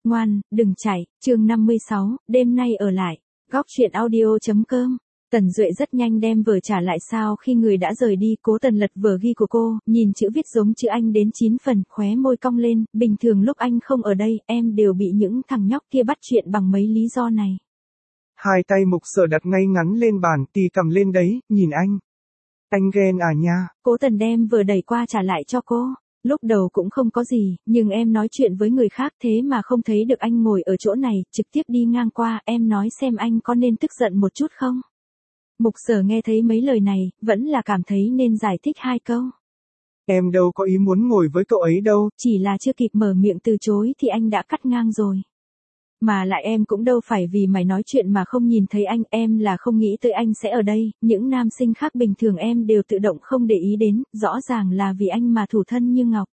Ngoan, đừng chạy, chương 56, đêm nay ở lại. Góc truyện audio.com. Tần Duệ rất nhanh đem vở trả lại sau khi người đã rời đi. Cố Tần lật vở ghi của cô, nhìn chữ viết giống chữ anh đến 9 phần, khóe môi cong lên. Bình thường lúc anh không ở đây, em đều bị những thằng nhóc kia bắt chuyện bằng mấy lý do này. Hai tay Mục Sở đặt ngay ngắn lên bàn, tì cầm lên đấy, nhìn anh. Anh ghen à nha. Cố Tần đem vở đẩy qua trả lại cho cô. Lúc đầu cũng không có gì, nhưng em nói chuyện với người khác thế mà không thấy được anh ngồi ở chỗ này, trực tiếp đi ngang qua, em nói xem anh có nên tức giận một chút không? Mục Sở nghe thấy mấy lời này, vẫn là cảm thấy nên giải thích hai câu. Em đâu có ý muốn ngồi với cậu ấy đâu. Chỉ là chưa kịp mở miệng từ chối thì anh đã cắt ngang rồi. Mà lại em cũng đâu phải vì mày nói chuyện mà không nhìn thấy anh, em là không nghĩ tới anh sẽ ở đây, những nam sinh khác bình thường em đều tự động không để ý đến, rõ ràng là vì anh mà thủ thân như ngọc.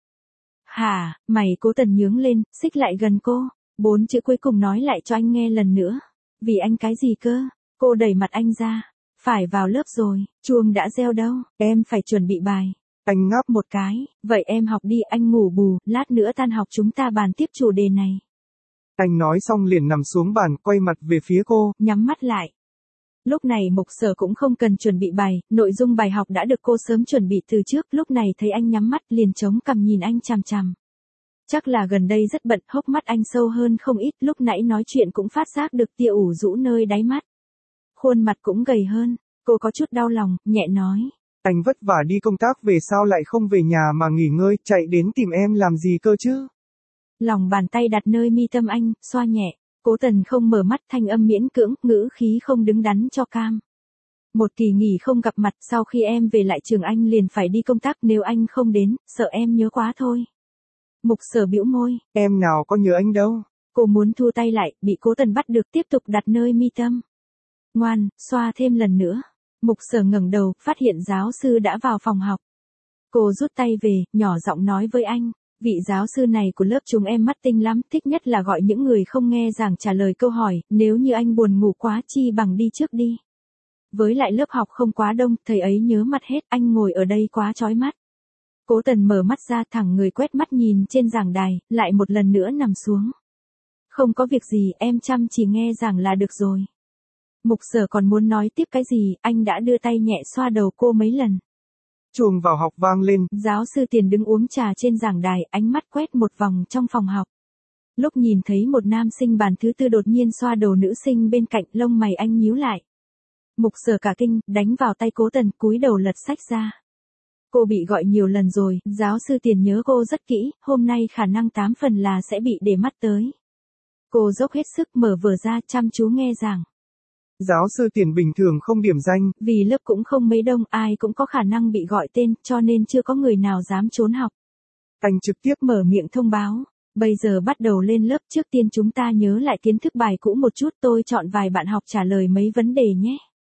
Hả, mày? Cố Tần nhướng lên, xích lại gần cô, 4 chữ cuối cùng nói lại cho anh nghe lần nữa. Vì anh cái gì cơ? Cô đẩy mặt anh ra. Phải vào lớp rồi, chuông đã reo đâu, em phải chuẩn bị bài. Anh ngáp một cái, vậy em học đi, anh ngủ bù, lát nữa tan học chúng ta bàn tiếp chủ đề này. Anh nói xong liền nằm xuống bàn, quay mặt về phía cô, nhắm mắt lại. Lúc này Mục Sở cũng không cần chuẩn bị bài, nội dung bài học đã được cô sớm chuẩn bị từ trước, lúc này thấy anh nhắm mắt liền chống cằm nhìn anh chằm chằm. Chắc là gần đây rất bận, hốc mắt anh sâu hơn không ít, lúc nãy nói chuyện cũng phát giác được tia ủ rũ nơi đáy mắt. Khuôn mặt cũng gầy hơn, cô có chút đau lòng, nhẹ nói. Anh vất vả đi công tác về sao lại không về nhà mà nghỉ ngơi, chạy đến tìm em làm gì cơ chứ? Lòng bàn tay đặt nơi mi tâm anh, xoa nhẹ. Cố Tần không mở mắt, thanh âm miễn cưỡng, ngữ khí không đứng đắn cho cam. Một kỳ nghỉ không gặp mặt, sau khi em về lại trường anh liền phải đi công tác, nếu anh không đến, sợ em nhớ quá thôi. Mục Sở bĩu môi. Em nào có nhớ anh đâu. Cô muốn thu tay lại, bị Cố Tần bắt được, tiếp tục đặt nơi mi tâm. Ngoan, xoa thêm lần nữa. Mục Sở ngẩng đầu, phát hiện giáo sư đã vào phòng học. Cô rút tay về, nhỏ giọng nói với anh. Vị giáo sư này của lớp chúng em mắt tinh lắm, thích nhất là gọi những người không nghe giảng trả lời câu hỏi, nếu như anh buồn ngủ quá chi bằng đi trước đi. Với lại lớp học không quá đông, thầy ấy nhớ mặt hết, anh ngồi ở đây quá chói mắt. Cố Tần mở mắt ra, thẳng người quét mắt nhìn trên giảng đài, lại một lần nữa nằm xuống. Không có việc gì, em chăm chỉ nghe giảng là được rồi. Mục Sở còn muốn nói tiếp cái gì, anh đã đưa tay nhẹ xoa đầu cô mấy lần. Chuông vào học vang lên. Giáo sư Tiền đứng uống trà trên giảng đài, ánh mắt quét một vòng trong phòng học. Lúc nhìn thấy một nam sinh bàn thứ tư đột nhiên xoa đầu nữ sinh bên cạnh, lông mày anh nhíu lại. Mục Sở cả kinh, đánh vào tay Cố Tần, cúi đầu lật sách ra. Cô bị gọi nhiều lần rồi, giáo sư Tiền nhớ cô rất kỹ, hôm nay khả năng 8 phần là sẽ bị để mắt tới. Cô dốc hết sức mở vở ra, chăm chú nghe giảng. Giáo sư Tiền bình thường không điểm danh, vì lớp cũng không mấy đông, ai cũng có khả năng bị gọi tên, cho nên chưa có người nào dám trốn học. Anh trực tiếp mở miệng thông báo. Bây giờ bắt đầu lên lớp, trước tiên chúng ta nhớ lại kiến thức bài cũ một chút, tôi chọn vài bạn học trả lời mấy vấn đề nhé.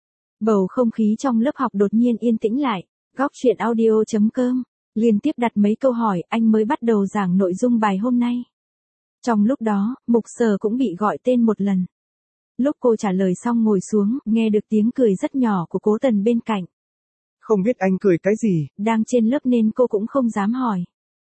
Bầu không khí trong lớp học đột nhiên yên tĩnh lại. Góc truyện audio.com. Liên tiếp đặt mấy câu hỏi, anh mới bắt đầu giảng nội dung bài hôm nay. Trong lúc đó, Mục Sở cũng bị gọi tên một lần. Lúc cô trả lời xong ngồi xuống, nghe được tiếng cười rất nhỏ của Cố Tần bên cạnh. Không biết anh cười cái gì. Đang trên lớp nên cô cũng không dám hỏi.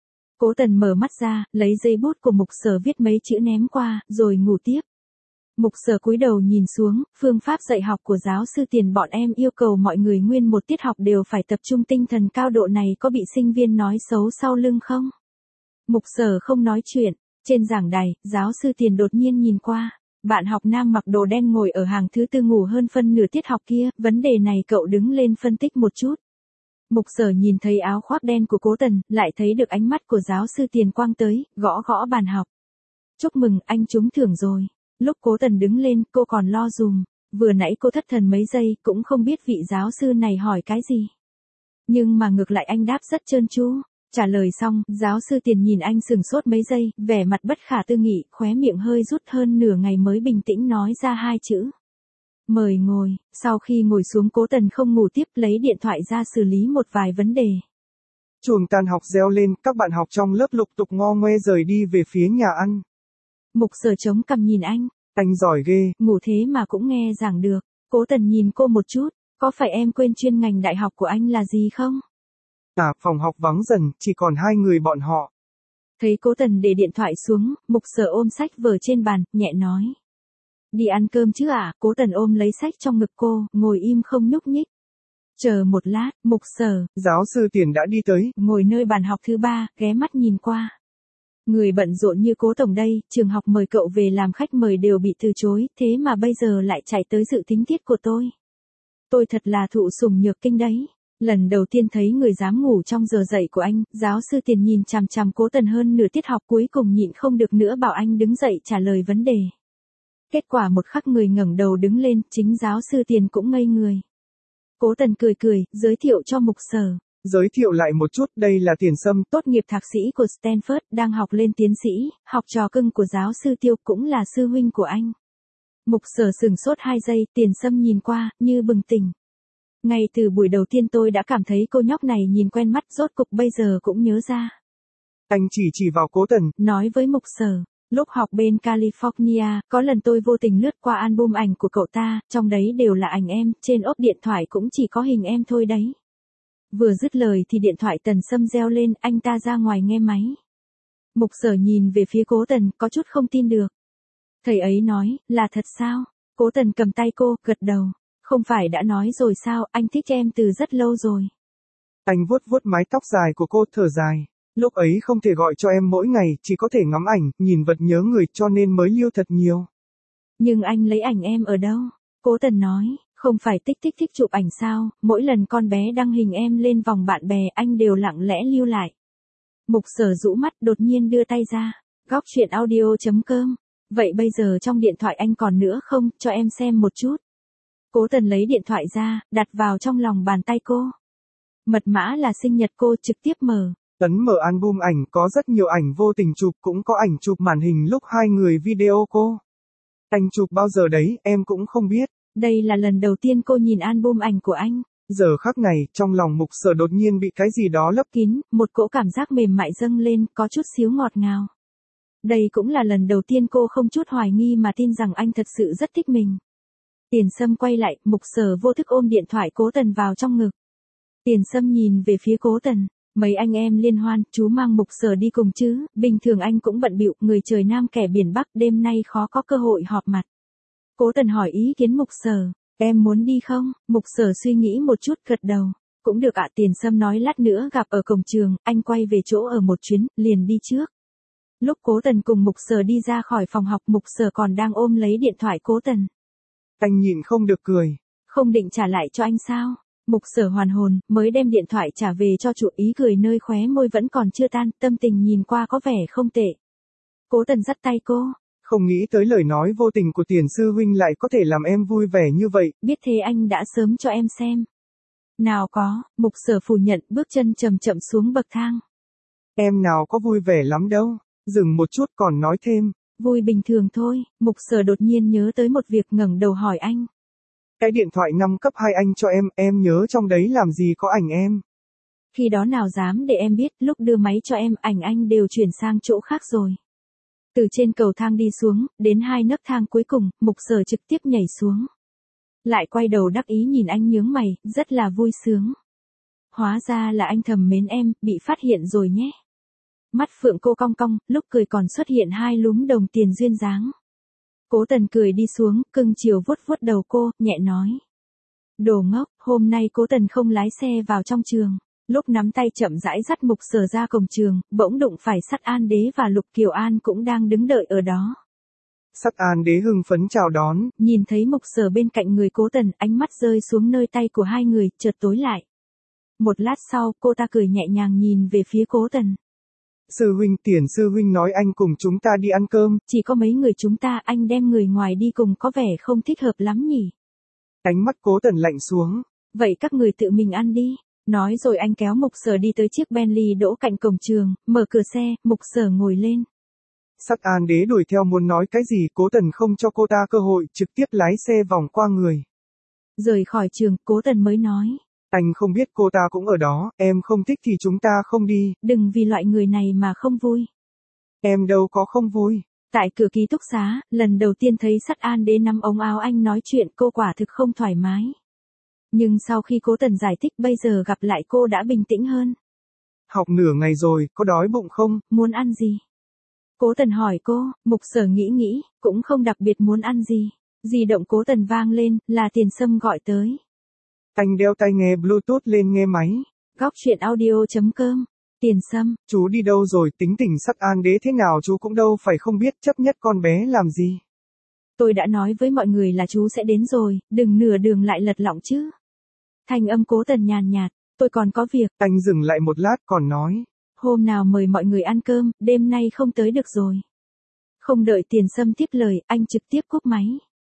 Cố Tần mở mắt ra, lấy giấy bút của Mục Sở viết mấy chữ ném qua, rồi ngủ tiếp. Mục Sở cúi đầu nhìn xuống, phương pháp dạy học của giáo sư Tiền bọn em yêu cầu mọi người nguyên một tiết học đều phải tập trung tinh thần cao độ này, có bị sinh viên nói xấu sau lưng không? Mục Sở không nói chuyện. Trên giảng đài, giáo sư Tiền đột nhiên nhìn qua. Bạn học nam mặc đồ đen ngồi ở hàng thứ tư ngủ hơn phân nửa tiết học kia, vấn đề này cậu đứng lên phân tích một chút. Mục Sở nhìn thấy áo khoác đen của Cố Tần, lại thấy được ánh mắt của giáo sư Tiền quang tới, gõ gõ bàn học. Chúc mừng, anh trúng thưởng rồi. Lúc Cố Tần đứng lên, cô còn lo dùm. Vừa nãy cô thất thần mấy giây, cũng không biết vị giáo sư này hỏi cái gì. Nhưng mà ngược lại anh đáp rất trơn tru. Trả lời xong, giáo sư Tiền nhìn anh sừng sốt mấy giây, vẻ mặt bất khả tư nghị, khóe miệng hơi rút, hơn nửa ngày mới bình tĩnh nói ra hai chữ. Mời ngồi. Sau khi ngồi xuống, Cố Tần không ngủ tiếp, lấy điện thoại ra xử lý một vài vấn đề. Chuông tan học reo lên, các bạn học trong lớp lục tục ngo ngoe rời đi về phía nhà ăn. Mục Sở chống cằm nhìn anh. Anh giỏi ghê. Ngủ thế mà cũng nghe giảng được. Cố Tần nhìn cô một chút. Có phải em quên chuyên ngành đại học của anh là gì không? Phòng học vắng dần, chỉ còn hai người bọn họ. Thấy Cố Tần để điện thoại xuống, Mục Sở ôm sách vở trên bàn, nhẹ nói. Đi ăn cơm chứ ạ? Cố Tần ôm lấy sách trong ngực cô, ngồi im không nhúc nhích. Chờ một lát, Mục Sở. Giáo sư Tiền đã đi tới. Ngồi nơi bàn học thứ 3, ghé mắt nhìn qua. Người bận rộn như Cố tổng đây, trường học mời cậu về làm khách mời đều bị từ chối, thế mà bây giờ lại chạy tới dự thính tiết của tôi. Tôi thật là thụ sủng nhược kinh đấy. Lần đầu tiên thấy người dám ngủ trong giờ dạy của anh, giáo sư Tiền nhìn chằm chằm Cố Tần hơn nửa tiết học, cuối cùng nhịn không được nữa bảo anh đứng dậy trả lời vấn đề. Kết quả một khắc người ngẩng đầu đứng lên, chính giáo sư Tiền cũng ngây người. Cố Tần cười cười, giới thiệu cho Mục Sở. Giới thiệu lại một chút, đây là Tiền Sâm, tốt nghiệp thạc sĩ của Stanford, đang học lên tiến sĩ, học trò cưng của giáo sư Tiêu, cũng là sư huynh của anh. Mục Sở sửng sốt 2 giây, Tiền Sâm nhìn qua, như bừng tỉnh. Ngay từ buổi đầu tiên tôi đã cảm thấy cô nhóc này nhìn quen mắt, rốt cục bây giờ cũng nhớ ra. Anh chỉ vào Cố Tần, nói với Mục Sở. Lúc học bên California, có lần tôi vô tình lướt qua album ảnh của cậu ta, trong đấy đều là ảnh em, trên ốp điện thoại cũng chỉ có hình em thôi đấy. Vừa dứt lời thì điện thoại Tần Sâm reo lên, anh ta ra ngoài nghe máy. Mục Sở nhìn về phía Cố Tần, có chút không tin được. Thầy ấy nói, là thật sao? Cố Tần cầm tay cô, gật đầu. Không phải đã nói rồi sao, anh thích em từ rất lâu rồi. Anh vuốt vuốt mái tóc dài của cô, thở dài. Lúc ấy không thể gọi cho em mỗi ngày, chỉ có thể ngắm ảnh, nhìn vật nhớ người, cho nên mới lưu thật nhiều. Nhưng anh lấy ảnh em ở đâu? Cố Tần nói, không phải thích chụp ảnh sao, mỗi lần con bé đăng hình em lên vòng bạn bè anh đều lặng lẽ lưu lại. Mục Sở rũ mắt đột nhiên đưa tay ra, góc chuyện audio.com. Vậy bây giờ trong điện thoại anh còn nữa không, cho em xem một chút. Cố Tần lấy điện thoại ra, đặt vào trong lòng bàn tay cô. Mật mã là sinh nhật cô, trực tiếp mở. Ấn mở album ảnh, có rất nhiều ảnh vô tình chụp, cũng có ảnh chụp màn hình lúc hai người video cô. Anh chụp bao giờ đấy, em cũng không biết. Đây là lần đầu tiên cô nhìn album ảnh của anh. Giờ khắc này, trong lòng Mục Sở đột nhiên bị cái gì đó lấp kín, một cỗ cảm giác mềm mại dâng lên, có chút xíu ngọt ngào. Đây cũng là lần đầu tiên cô không chút hoài nghi mà tin rằng anh thật sự rất thích mình. Tiền Sâm quay lại, Mục Sở vô thức ôm điện thoại Cố Tần vào trong ngực. Tiền Sâm nhìn về phía Cố Tần, mấy anh em liên hoan, chú mang Mục Sở đi cùng chứ, bình thường anh cũng bận bịu, người trời Nam kẻ biển Bắc, đêm nay khó có cơ hội họp mặt. Cố Tần hỏi ý kiến Mục Sở, em muốn đi không? Mục Sở suy nghĩ một chút, gật đầu. Cũng được ạ. Tiền Sâm nói lát nữa gặp ở cổng trường, anh quay về chỗ ở một chuyến, liền đi trước. Lúc Cố Tần cùng Mục Sở đi ra khỏi phòng học, Mục Sở còn đang ôm lấy điện thoại Cố Tần. Anh nhịn không được cười. Không định trả lại cho anh sao? Mục Sở hoàn hồn, mới đem điện thoại trả về cho chủ, ý cười nơi khóe môi vẫn còn chưa tan, tâm tình nhìn qua có vẻ không tệ. Cố Tần dắt tay cô. Không nghĩ tới lời nói vô tình của Tiền sư huynh lại có thể làm em vui vẻ như vậy. Biết thế anh đã sớm cho em xem. Nào có, Mục Sở phủ nhận, bước chân chậm chậm xuống bậc thang. Em nào có vui vẻ lắm đâu. Dừng một chút còn nói thêm. Vui bình thường thôi. Mục Sở đột nhiên nhớ tới một việc, ngẩng đầu hỏi anh. Cái điện thoại 5 cấp 2 anh cho em nhớ trong đấy làm gì có ảnh em. Khi đó nào dám để em biết, lúc đưa máy cho em, ảnh anh đều chuyển sang chỗ khác rồi. Từ trên cầu thang đi xuống, đến 2 nấc thang cuối cùng, Mục Sở trực tiếp nhảy xuống. Lại quay đầu đắc ý nhìn anh nhướng mày, rất là vui sướng. Hóa ra là anh thầm mến em, bị phát hiện rồi nhé. Mắt phượng cô cong cong, lúc cười còn xuất hiện 2 lúm đồng tiền duyên dáng. Cố Tần cười đi xuống, cưng chiều vuốt vuốt đầu cô, nhẹ nói. Đồ ngốc, hôm nay Cố Tần không lái xe vào trong trường. Lúc nắm tay chậm rãi dắt Mục Sở ra cổng trường, bỗng đụng phải Sắt An Đế và Lục Kiều An cũng đang đứng đợi ở đó. Sắt An Đế hưng phấn chào đón. Nhìn thấy Mục Sở bên cạnh người Cố Tần, ánh mắt rơi xuống nơi tay của hai người, chợt tối lại. Một lát sau, cô ta cười nhẹ nhàng nhìn về phía Cố Tần. Sư huynh, Tiền sư huynh nói anh cùng chúng ta đi ăn cơm. Chỉ có mấy người chúng ta, anh đem người ngoài đi cùng có vẻ không thích hợp lắm nhỉ. Ánh mắt Cố Tần lạnh xuống. Vậy các người tự mình ăn đi. Nói rồi anh kéo Mục Sở đi tới chiếc Bentley đỗ cạnh cổng trường, mở cửa xe, Mục Sở ngồi lên. Sắt An Đế đuổi theo muốn nói cái gì, Cố Tần không cho cô ta cơ hội, trực tiếp lái xe vòng qua người. Rời khỏi trường, Cố Tần mới nói. Anh không biết cô ta cũng ở đó, em không thích thì chúng ta không đi. Đừng vì loại người này mà không vui. Em đâu có không vui. Tại cửa ký túc xá, lần đầu tiên thấy Sắt An Đế nắm ống áo anh nói chuyện, cô quả thực không thoải mái. Nhưng sau khi Cố Tần giải thích, bây giờ gặp lại cô đã bình tĩnh hơn. Học nửa ngày rồi, có đói bụng không? Muốn ăn gì? Cố Tần hỏi cô, Mục Sở nghĩ, cũng không đặc biệt muốn ăn gì. Di động Cố Tần vang lên, là Tiền Sâm gọi tới. Anh đeo tai nghe Bluetooth lên nghe máy. Góc chuyện audio.com. Tiền Sâm. Chú đi đâu rồi, tính tình Sắc An Đế thế nào chú cũng đâu phải không biết, chấp nhất con bé làm gì. Tôi đã nói với mọi người là chú sẽ đến rồi, đừng nửa đường lại lật lọng chứ. Thanh âm Cố Tần nhàn nhạt, tôi còn có việc. Anh dừng lại một lát còn nói. Hôm nào mời mọi người ăn cơm, đêm nay không tới được rồi. Không đợi Tiền Sâm tiếp lời, anh trực tiếp cúp máy.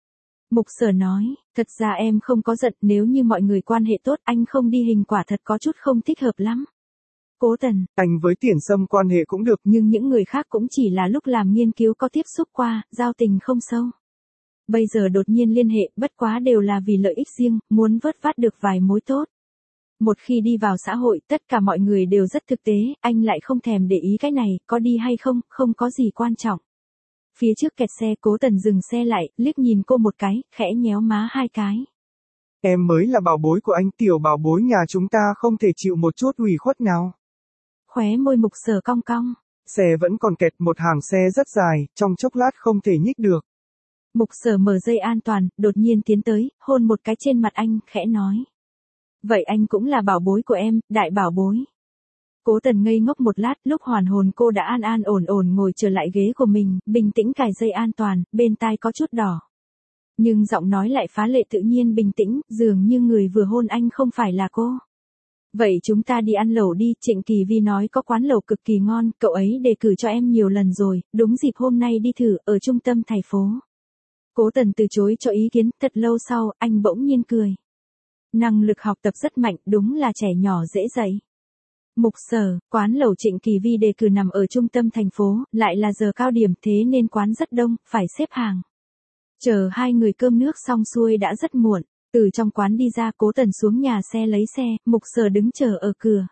Mục Sở nói, thật ra em không có giận, nếu như mọi người quan hệ tốt, anh không đi hình quả thật có chút không thích hợp lắm. Cố Tần, Anh với Tiền Sâm quan hệ cũng được, nhưng những người khác cũng chỉ là lúc làm nghiên cứu có tiếp xúc qua, giao tình không sâu. Bây giờ đột nhiên liên hệ, bất quá đều là vì lợi ích riêng, muốn vớt vát được vài mối tốt. Một khi đi vào xã hội, tất cả mọi người đều rất thực tế, anh lại không thèm để ý cái này, có đi hay không, không có gì quan trọng. Phía trước kẹt xe, Cố Tần dừng xe lại, liếc nhìn cô một cái, khẽ nhéo má hai cái. Em mới là bảo bối của anh, tiểu bảo bối nhà chúng ta không thể chịu một chút ủy khuất nào. Khóe môi Mục Sở cong cong. Xe vẫn còn kẹt, một hàng xe rất dài, trong chốc lát không thể nhích được. Mục Sở mở dây an toàn, đột nhiên tiến tới, hôn một cái trên mặt anh, khẽ nói. Vậy anh cũng là bảo bối của em, đại bảo bối. Cố Tần ngây ngốc một lát, lúc hoàn hồn cô đã an ổn ngồi trở lại ghế của mình, bình tĩnh cài dây an toàn, bên tai có chút đỏ. Nhưng giọng nói lại phá lệ tự nhiên bình tĩnh, dường như người vừa hôn anh không phải là cô. Vậy chúng ta đi ăn lẩu đi, Trịnh Kỳ Vi nói có quán lẩu cực kỳ ngon, cậu ấy đề cử cho em nhiều lần rồi, đúng dịp hôm nay đi thử, ở trung tâm thành phố. Cố Tần từ chối cho ý kiến, thật lâu sau, anh bỗng nhiên cười. Năng lực học tập rất mạnh, đúng là trẻ nhỏ dễ dạy. Mục Sở, quán lẩu Trịnh Kỳ Vi đề cử nằm ở trung tâm thành phố, lại là giờ cao điểm thế nên quán rất đông, phải xếp hàng. Chờ hai người cơm nước xong xuôi đã rất muộn, từ trong quán đi ra, Cố Tần xuống nhà xe lấy xe, Mục Sở đứng chờ ở cửa.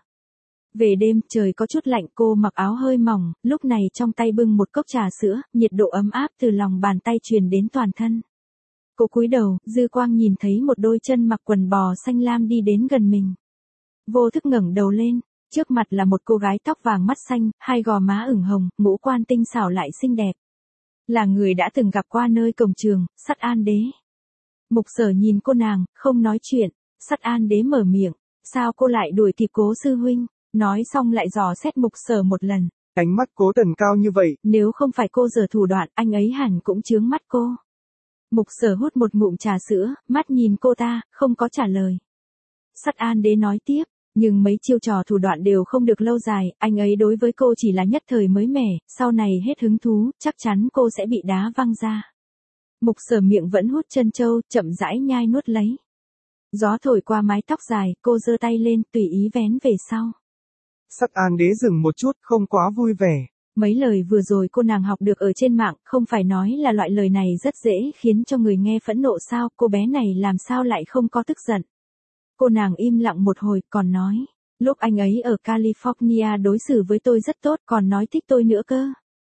Về đêm, trời có chút lạnh, cô mặc áo hơi mỏng, lúc này trong tay bưng một cốc trà sữa, nhiệt độ ấm áp từ lòng bàn tay truyền đến toàn thân. Cô cúi đầu, dư quang nhìn thấy một đôi chân mặc quần bò xanh lam đi đến gần mình. Vô thức ngẩng đầu lên, trước mặt là một cô gái tóc vàng mắt xanh, hai gò má ửng hồng, ngũ quan tinh xảo lại xinh đẹp. Là người đã từng gặp qua nơi cổng trường, Sắt An Đế. Mục Sở nhìn cô nàng, không nói chuyện, Sắt An Đế mở miệng, sao cô lại đuổi kịp Cố sư huynh, nói xong lại dò xét Mục Sở một lần. Ánh mắt Cố Tần cao như vậy, nếu không phải cô giở thủ đoạn, anh ấy hẳn cũng chướng mắt cô. Mục Sở hút một ngụm trà sữa, mắt nhìn cô ta, không có trả lời. Sắt An Đế nói tiếp, nhưng mấy chiêu trò thủ đoạn đều không được lâu dài, anh ấy đối với cô chỉ là nhất thời mới mẻ, sau này hết hứng thú, chắc chắn cô sẽ bị đá văng ra. Mục Sở miệng vẫn hút chân châu, chậm rãi nhai nuốt lấy. Gió thổi qua mái tóc dài, cô giơ tay lên, tùy ý vén về sau. Sắc An Đế dừng một chút, không quá vui vẻ. Mấy lời vừa rồi cô nàng học được ở trên mạng, không phải nói là loại lời này rất dễ khiến cho người nghe phẫn nộ sao, cô bé này làm sao lại không có tức giận. Cô nàng im lặng một hồi, còn nói, lúc anh ấy ở California đối xử với tôi rất tốt, còn nói thích tôi nữa cơ.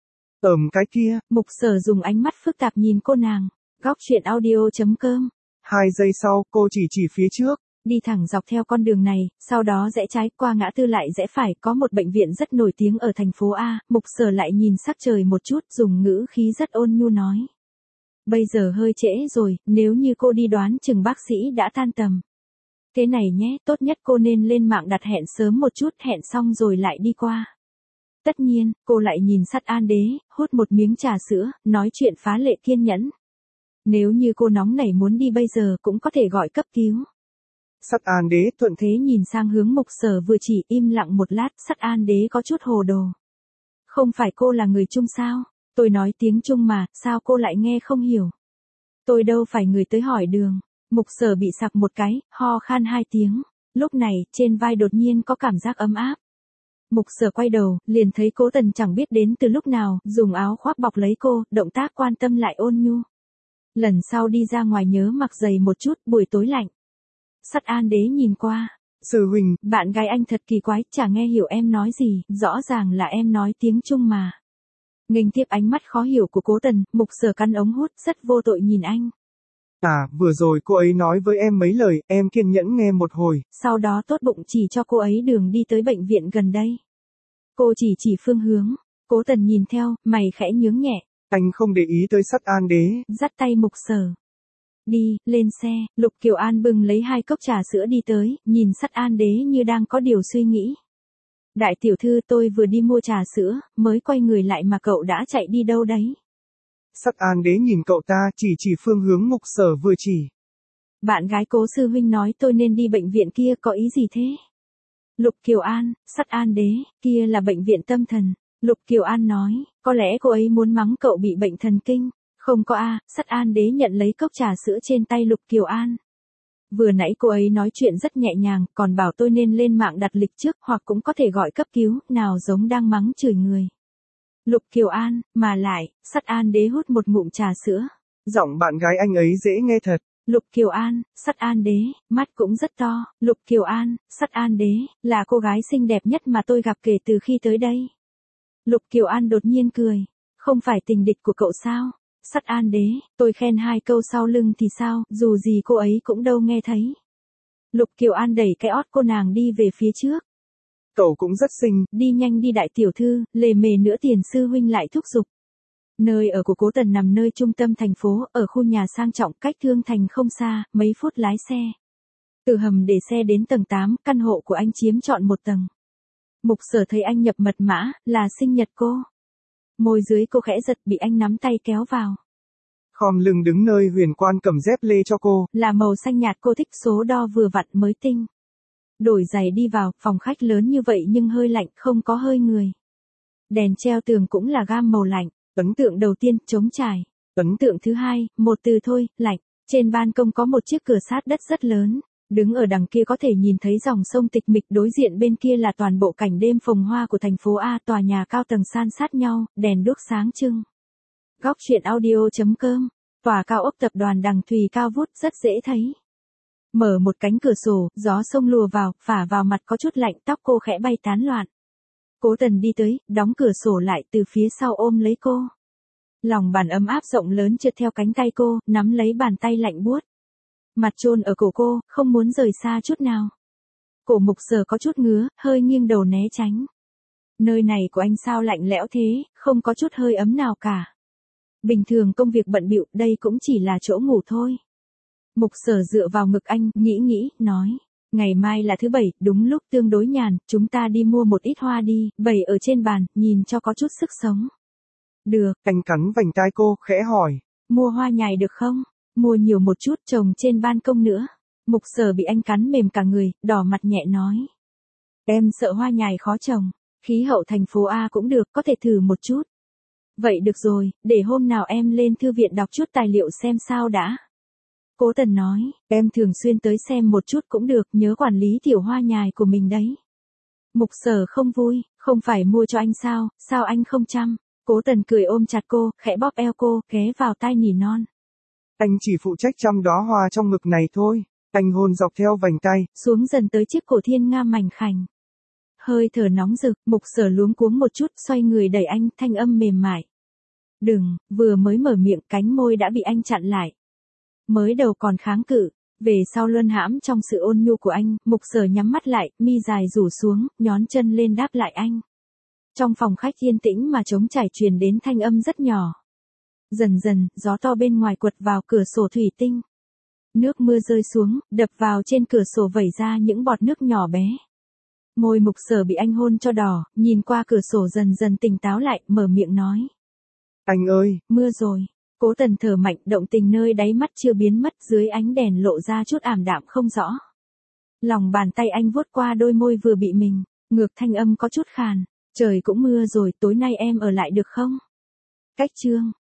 Cái kia. Mục Sở dùng ánh mắt phức tạp nhìn cô nàng. Góc chuyện audio.com. 2 giây sau, cô chỉ phía trước. Đi thẳng dọc theo con đường này, sau đó rẽ trái qua ngã tư lại rẽ phải, có một bệnh viện rất nổi tiếng ở thành phố A. Mục Sở lại nhìn sắc trời một chút, dùng ngữ khí rất ôn nhu nói. Bây giờ hơi trễ rồi, nếu như cô đi đoán chừng bác sĩ đã tan tầm. Thế này nhé, tốt nhất cô nên lên mạng đặt hẹn sớm một chút, hẹn xong rồi lại đi qua. Tất nhiên, cô lại nhìn Sắt An Đế, hút một miếng trà sữa, nói chuyện phá lệ kiên nhẫn. Nếu như cô nóng nảy muốn đi bây giờ cũng có thể gọi cấp cứu. Sắt An Đế thuận thế nhìn sang hướng Mục Sở vừa chỉ, im lặng một lát, Sắt An Đế có chút hồ đồ. Không phải cô là người Trung sao? Tôi nói tiếng Trung mà, sao cô lại nghe không hiểu? Tôi đâu phải người tới hỏi đường. Mục Sở bị sặc một cái, ho khan 2 tiếng. Lúc này, trên vai đột nhiên có cảm giác ấm áp. Mục Sở quay đầu, liền thấy Cố Tần chẳng biết đến từ lúc nào, dùng áo khoác bọc lấy cô, động tác quan tâm lại ôn nhu. Lần sau đi ra ngoài nhớ mặc giày một chút, buổi tối lạnh. Sắt An Đế nhìn qua. Sư huynh, bạn gái anh thật kỳ quái, chả nghe hiểu em nói gì, rõ ràng là em nói tiếng Trung mà. Nghênh tiếp ánh mắt khó hiểu của Cố Tần, Mục Sở căn ống hút, rất vô tội nhìn anh. Vừa rồi cô ấy nói với em mấy lời, em kiên nhẫn nghe một hồi. Sau đó tốt bụng chỉ cho cô ấy đường đi tới bệnh viện gần đây. Cô chỉ phương hướng. Cố Tần nhìn theo, mày khẽ nhướng nhẹ. Anh không để ý tới Sắt An Đế. Dắt tay Mục Sở. Đi, lên xe. Lục Kiều An bưng lấy 2 cốc trà sữa đi tới, nhìn Sắt An Đế như đang có điều suy nghĩ. Đại tiểu thư, tôi vừa đi mua trà sữa, mới quay người lại mà cậu đã chạy đi đâu đấy? Sắt An Đế nhìn cậu ta, chỉ phương hướng Mục Sở vừa chỉ. Bạn gái Cố sư huynh nói tôi nên đi bệnh viện kia, có ý gì thế? Lục Kiều An, Sắt An Đế, kia là bệnh viện tâm thần. Lục Kiều An nói, có lẽ cô ấy muốn mắng cậu bị bệnh thần kinh. Không có a. Sắt An Đế nhận lấy cốc trà sữa trên tay Lục Kiều An. Vừa nãy cô ấy nói chuyện rất nhẹ nhàng, còn bảo tôi nên lên mạng đặt lịch trước, hoặc cũng có thể gọi cấp cứu, nào giống đang mắng chửi người. Lục Kiều An, mà lại, Sắt An Đế hút một ngụm trà sữa. Giọng bạn gái anh ấy dễ nghe thật. Lục Kiều An, Sắt An Đế, mắt cũng rất to. Lục Kiều An, Sắt An Đế, là cô gái xinh đẹp nhất mà tôi gặp kể từ khi tới đây. Lục Kiều An đột nhiên cười. Không phải tình địch của cậu sao? Sắt An Đế, tôi khen 2 câu sau lưng thì sao, dù gì cô ấy cũng đâu nghe thấy. Lục Kiều An đẩy cái ót cô nàng đi về phía trước. Cậu cũng rất xinh. Đi nhanh đi đại tiểu thư, lề mề nữa Tiền sư huynh lại thúc giục. Nơi ở của Cố Tần nằm nơi trung tâm thành phố, ở khu nhà sang trọng cách Thương Thành không xa, mấy phút lái xe. Từ hầm để xe đến tầng 8, căn hộ của anh chiếm trọn 1 tầng. Mục Sở thấy anh nhập mật mã, là sinh nhật cô. Môi dưới cô khẽ giật, bị anh nắm tay kéo vào. Khom lưng đứng nơi Huyền Quan cầm dép lê cho cô. Là màu xanh nhạt, cô thích, số đo vừa vặn mới tinh. Đổi giày đi vào, phòng khách lớn như vậy nhưng hơi lạnh, không có hơi người. Đèn treo tường cũng là gam màu lạnh. Ấn tượng đầu tiên, trống trải. Ấn tượng thứ hai, một từ thôi, lạnh. Trên ban công có một chiếc cửa sát đất rất lớn. Đứng ở đằng kia có thể nhìn thấy dòng sông tịch mịch, đối diện bên kia là toàn bộ cảnh đêm phồn hoa của thành phố A, tòa nhà cao tầng san sát nhau, đèn đuốc sáng trưng. Góc truyện audio.com, tòa cao ốc tập đoàn Đằng Thùy cao vút, rất dễ thấy. Mở một cánh cửa sổ, gió sông lùa vào, phả vào mặt có chút lạnh, tóc cô khẽ bay tán loạn. Cố Tần đi tới, đóng cửa sổ lại, từ phía sau ôm lấy cô. Lòng bàn ấm áp rộng lớn trượt theo cánh tay cô, nắm lấy bàn tay lạnh buốt. Mặt chôn ở cổ cô, không muốn rời xa chút nào. Cổ Mục Sở có chút ngứa, hơi nghiêng đầu né tránh. Nơi này của anh sao lạnh lẽo thế, không có chút hơi ấm nào cả. Bình thường công việc bận bịu, đây cũng chỉ là chỗ ngủ thôi. Mục Sở dựa vào ngực anh, nghĩ, nói. Ngày mai là thứ 7, đúng lúc tương đối nhàn, chúng ta đi mua một ít hoa đi, bày ở trên bàn, nhìn cho có chút sức sống. Được. Anh cắn vành tai cô, khẽ hỏi. Mua hoa nhài được không? Mua nhiều một chút, trồng trên ban công nữa. Mục Sở bị anh cắn mềm cả người, đỏ mặt nhẹ nói. Em sợ hoa nhài khó trồng, khí hậu thành phố A cũng được, có thể thử một chút. Vậy được rồi, để hôm nào em lên thư viện đọc chút tài liệu xem sao đã. Cố Tần nói, em thường xuyên tới xem một chút cũng được, nhớ quản lý tiểu hoa nhài của mình đấy. Mục Sở không vui, không phải mua cho anh sao anh không chăm. Cố Tần cười ôm chặt cô, khẽ bóp eo cô, ghé vào tai nỉ non. Anh chỉ phụ trách chăm đóa hoa trong ngực này thôi. Anh hôn dọc theo vành tay, xuống dần tới chiếc cổ thiên nga mảnh khảnh. Hơi thở nóng rực, Mục Sở luống cuống một chút, xoay người đẩy anh, thanh âm mềm mại. Đừng, vừa mới mở miệng, cánh môi đã bị anh chặn lại. Mới đầu còn kháng cự, về sau luân hãm trong sự ôn nhu của anh, Mục Sở nhắm mắt lại, mi dài rủ xuống, nhón chân lên đáp lại anh. Trong phòng khách yên tĩnh mà trống trải truyền đến thanh âm rất nhỏ. Dần dần, gió to bên ngoài quật vào cửa sổ thủy tinh. Nước mưa rơi xuống, đập vào trên cửa sổ vẩy ra những bọt nước nhỏ bé. Môi Mục Sở bị anh hôn cho đỏ, nhìn qua cửa sổ dần dần tỉnh táo lại, mở miệng nói. Anh ơi, mưa rồi. Cố Tần thở mạnh, động tình nơi đáy mắt chưa biến mất, dưới ánh đèn lộ ra chút ảm đạm không rõ. Lòng bàn tay anh vuốt qua đôi môi vừa bị mình, ngược thanh âm có chút khàn. Trời cũng mưa rồi, tối nay em ở lại được không? Cách chương.